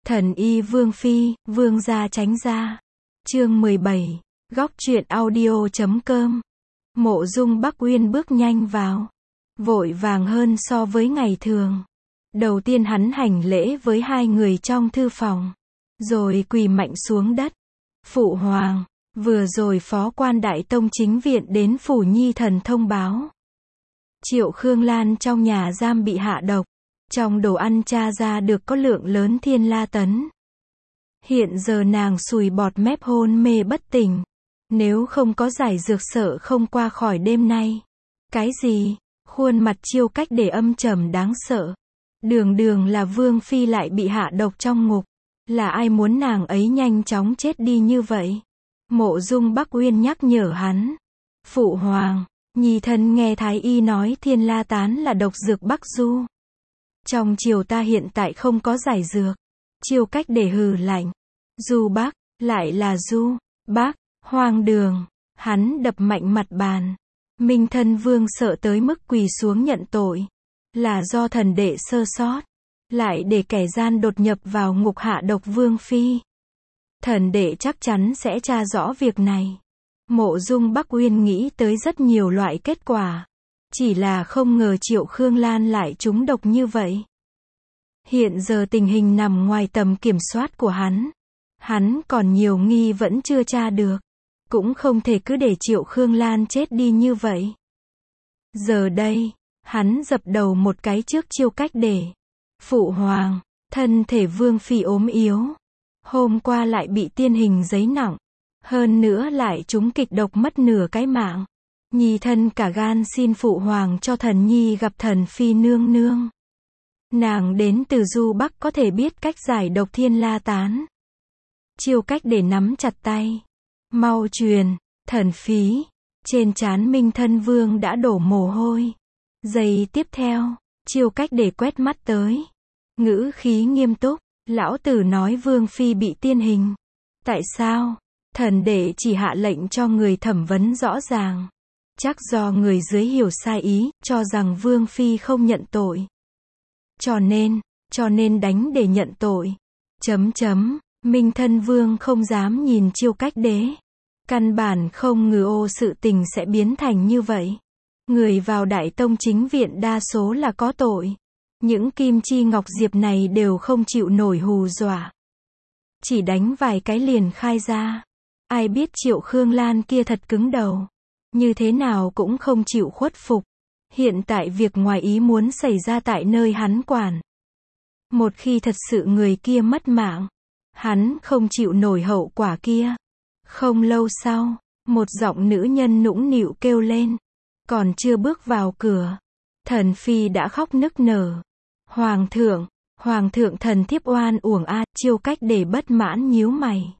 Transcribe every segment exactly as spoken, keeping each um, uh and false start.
Thần y Vương Phi, Vương gia tránh ra. Chương mười bảy, góc truyện audio chấm com. Mộ Dung Bắc Uyên bước nhanh vào, vội vàng hơn so với ngày thường. Đầu tiên hắn hành lễ với hai người trong thư phòng, rồi quỳ mạnh xuống đất. Phụ hoàng, vừa rồi phó quan Đại Tông chính viện đến phủ Nhi thần thông báo. Triệu Khương Lan trong nhà giam bị hạ độc. Trong đồ ăn tra ra được có lượng lớn thiên la tấn. Hiện giờ nàng sùi bọt mép hôn mê bất tỉnh. Nếu không có giải dược sợ không qua khỏi đêm nay. Cái gì? Khuôn mặt Chiêu Cách để âm trầm đáng sợ. Đường đường là Vương Phi lại bị hạ độc trong ngục. Là ai muốn nàng ấy nhanh chóng chết đi như vậy? Mộ Dung Bắc Uyên nhắc nhở hắn. Phụ hoàng, Nhi thân nghe Thái Y nói thiên la tán là độc dược Bắc Du. Trong triều ta hiện tại không có giải dược. Chiêu Cách để hừ lạnh. Du Bắc, lại là Du Bắc, hoang đường. Hắn đập mạnh mặt bàn. Minh thân vương sợ tới mức quỳ xuống nhận tội. Là do thần đệ sơ sót. Lại để kẻ gian đột nhập vào ngục hạ độc Vương Phi. Thần đệ chắc chắn sẽ tra rõ việc này. Mộ Dung Bắc Uyên nghĩ tới rất nhiều loại kết quả. Chỉ là không ngờ Triệu Khương Lan lại trúng độc như vậy. Hiện giờ tình hình nằm ngoài tầm kiểm soát của hắn. Hắn còn nhiều nghi vẫn chưa tra được. Cũng không thể cứ để Triệu Khương Lan chết đi như vậy. Giờ đây, hắn dập đầu một cái trước Chiêu Cách để. Phụ hoàng, thân thể Vương Phi ốm yếu. Hôm qua lại bị tiên hình giấy nặng. Hơn nữa lại trúng kịch độc mất nửa cái mạng. Nhi thân cả gan xin phụ hoàng cho thần nhi gặp thần Phi nương nương. Nàng đến từ Du Bắc có thể biết cách giải độc thiên la tán. Chiêu Cách để nắm chặt tay. Mau truyền, thần Phí. Trên trán Minh thân vương đã đổ mồ hôi. Giây tiếp theo, Chiêu Cách để quét mắt tới. Ngữ khí nghiêm túc. Lão tử nói Vương Phi bị tiên hình. Tại sao? Thần đệ chỉ hạ lệnh cho người thẩm vấn rõ ràng. Chắc do người dưới hiểu sai ý, cho rằng Vương Phi không nhận tội. Cho nên, cho nên đánh để nhận tội. Chấm chấm, Minh thân vương không dám nhìn Chiêu Cách đế. Căn bản không ngờ ô sự tình sẽ biến thành như vậy. Người vào Đại Tông chính viện đa số là có tội. Những kim chi ngọc diệp này đều không chịu nổi hù dọa. Chỉ đánh vài cái liền khai ra. Ai biết Triệu Khương Lan kia thật cứng đầu. Như thế nào cũng không chịu khuất phục. Hiện tại việc ngoài ý muốn xảy ra tại nơi hắn quản. Một khi thật sự người kia mất mạng, hắn không chịu nổi hậu quả kia. Không lâu sau, một giọng nữ nhân nũng nịu kêu lên. Còn chưa bước vào cửa, thần Phi đã khóc nức nở. Hoàng thượng, Hoàng thượng thần thiếp oan uổng a. Chiêu Cách để bất mãn nhíu mày.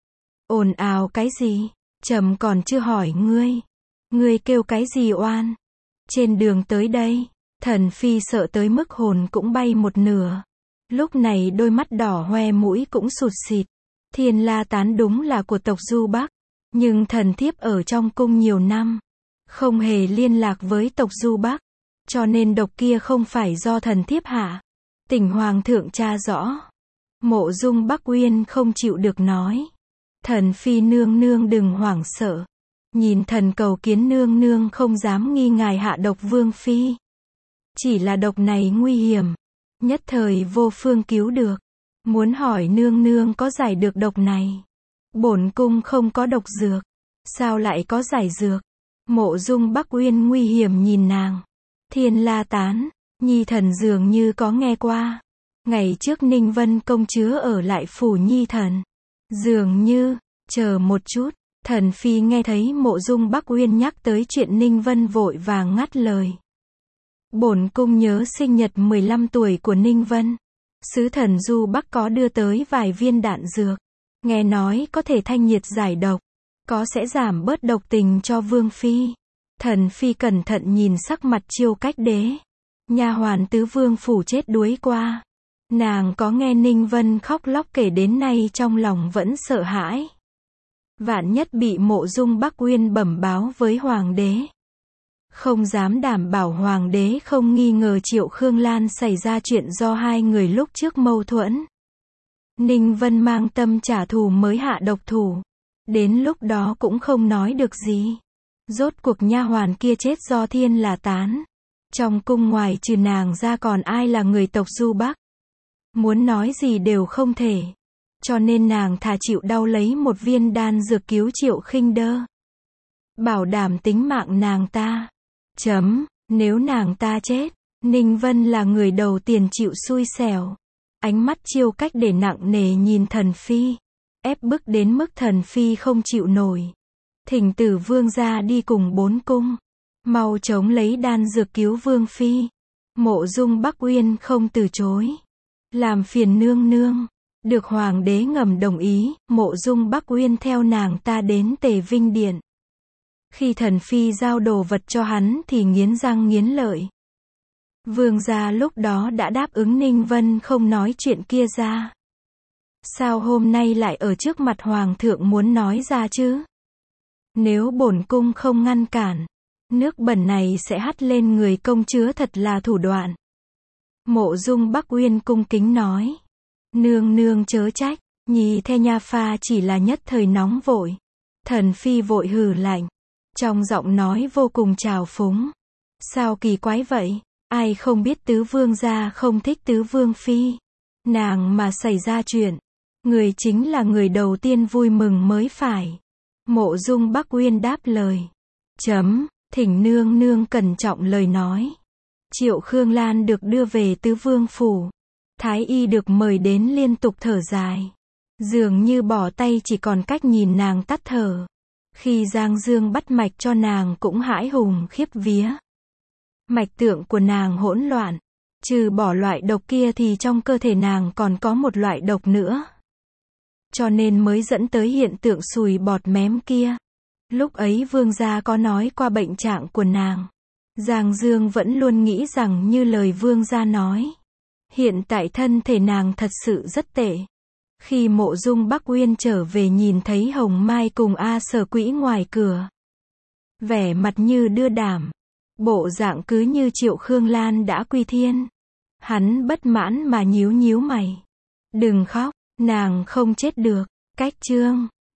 Ồn ào cái gì? Trẫm còn chưa hỏi ngươi. Ngươi kêu cái gì oan? Trên đường tới đây, thần Phi sợ tới mức hồn cũng bay một nửa. Lúc này đôi mắt đỏ hoe mũi cũng sụt xịt. Thiên la tán đúng là của tộc Du Bắc. Nhưng thần thiếp ở trong cung nhiều năm. Không hề liên lạc với tộc Du Bắc. Cho nên độc kia không phải do thần thiếp hạ. Tỉnh hoàng thượng tra rõ. Mộ Dung Bắc Uyên không chịu được nói. Thần Phi nương nương đừng hoảng sợ. Nhìn thần cầu kiến nương nương không dám nghi ngài hạ độc Vương Phi. Chỉ là độc này nguy hiểm. Nhất thời vô phương cứu được. Muốn hỏi nương nương có giải được độc này. Bổn cung không có độc dược. Sao lại có giải dược? Mộ Dung Bắc Uyên nguy hiểm nhìn nàng. Thiên la tán, Nhi thần dường như có nghe qua. Ngày trước Ninh Vân công chúa ở lại phủ Nhi thần. Dường như, chờ một chút. Thần Phi nghe thấy Mộ Dung Bắc Uyên nhắc tới chuyện Ninh Vân vội vàng ngắt lời. Bổn cung nhớ sinh nhật mười lăm tuổi của Ninh Vân. Sứ thần Du Bắc có đưa tới vài viên đạn dược. Nghe nói có thể thanh nhiệt giải độc. Có sẽ giảm bớt độc tình cho Vương Phi. Thần Phi cẩn thận nhìn sắc mặt Chiêu Cách đế. Nha hoàn tứ vương phủ chết đuối qua. Nàng có nghe Ninh Vân khóc lóc kể đến nay trong lòng vẫn sợ hãi. Vạn nhất bị Mộ Dung Bắc Uyên bẩm báo với hoàng đế. Không dám đảm bảo hoàng đế không nghi ngờ Triệu Khương Lan xảy ra chuyện do hai người lúc trước mâu thuẫn. Ninh Vân mang tâm trả thù mới hạ độc thủ. Đến lúc đó cũng không nói được gì. Rốt cuộc nha hoàn kia chết do thiên là tán. Trong cung ngoài trừ nàng ra còn ai là người tộc Du Bắc. Muốn nói gì đều không thể. Cho nên nàng thà chịu đau lấy một viên đan dược cứu Triệu Khinh Đơ. Bảo đảm tính mạng nàng ta. Chấm, nếu nàng ta chết, Ninh Vân là người đầu tiên chịu xui xẻo. Ánh mắt Chiêu Cách để nặng nề nhìn Thần Phi. Ép bức đến mức Thần Phi không chịu nổi. Thỉnh Tử Vương ra đi cùng bốn cung. Mau chống lấy đan dược cứu Vương Phi. Mộ Dung Bắc Uyên không từ chối. Làm phiền nương nương. Được Hoàng đế ngầm đồng ý, Mộ Dung Bắc Uyên theo nàng ta đến Tề Vinh Điện. Khi Thần Phi giao đồ vật cho hắn thì nghiến răng nghiến lợi. Vương gia lúc đó đã đáp ứng Ninh Vân không nói chuyện kia ra. Sao hôm nay lại ở trước mặt Hoàng thượng muốn nói ra chứ? Nếu bổn cung không ngăn cản, nước bẩn này sẽ hắt lên người công chúa, thật là thủ đoạn. Mộ Dung Bắc Uyên cung kính nói. Nương nương chớ trách, nhì the nha pha chỉ là nhất thời nóng vội. Thần Phi vội hừ lạnh. Trong giọng nói vô cùng trào phúng. Sao kỳ quái vậy? Ai không biết tứ vương gia không thích tứ vương phi. Nàng mà xảy ra chuyện, người chính là người đầu tiên vui mừng mới phải. Mộ Dung Bắc Uyên đáp lời. Chấm, thỉnh nương nương cẩn trọng lời nói. Triệu Khương Lan được đưa về tứ vương phủ. Thái y được mời đến liên tục thở dài. Dường như bỏ tay chỉ còn cách nhìn nàng tắt thở. Khi Giang Dương bắt mạch cho nàng cũng hãi hùng khiếp vía. Mạch tượng của nàng hỗn loạn. Trừ bỏ loại độc kia thì trong cơ thể nàng còn có một loại độc nữa. Cho nên mới dẫn tới hiện tượng sùi bọt mém kia. Lúc ấy vương gia có nói qua bệnh trạng của nàng. Giang Dương vẫn luôn nghĩ rằng như lời vương gia nói. Hiện tại thân thể nàng thật sự rất tệ. Khi Mộ Dung Bắc Uyên trở về nhìn thấy Hồng Mai cùng A Sở Quỹ ngoài cửa. Vẻ mặt như đưa đảm. Bộ dạng cứ như Triệu Khương Lan đã quy thiên. Hắn bất mãn mà nhíu nhíu mày. Đừng khóc, nàng không chết được. Cách chương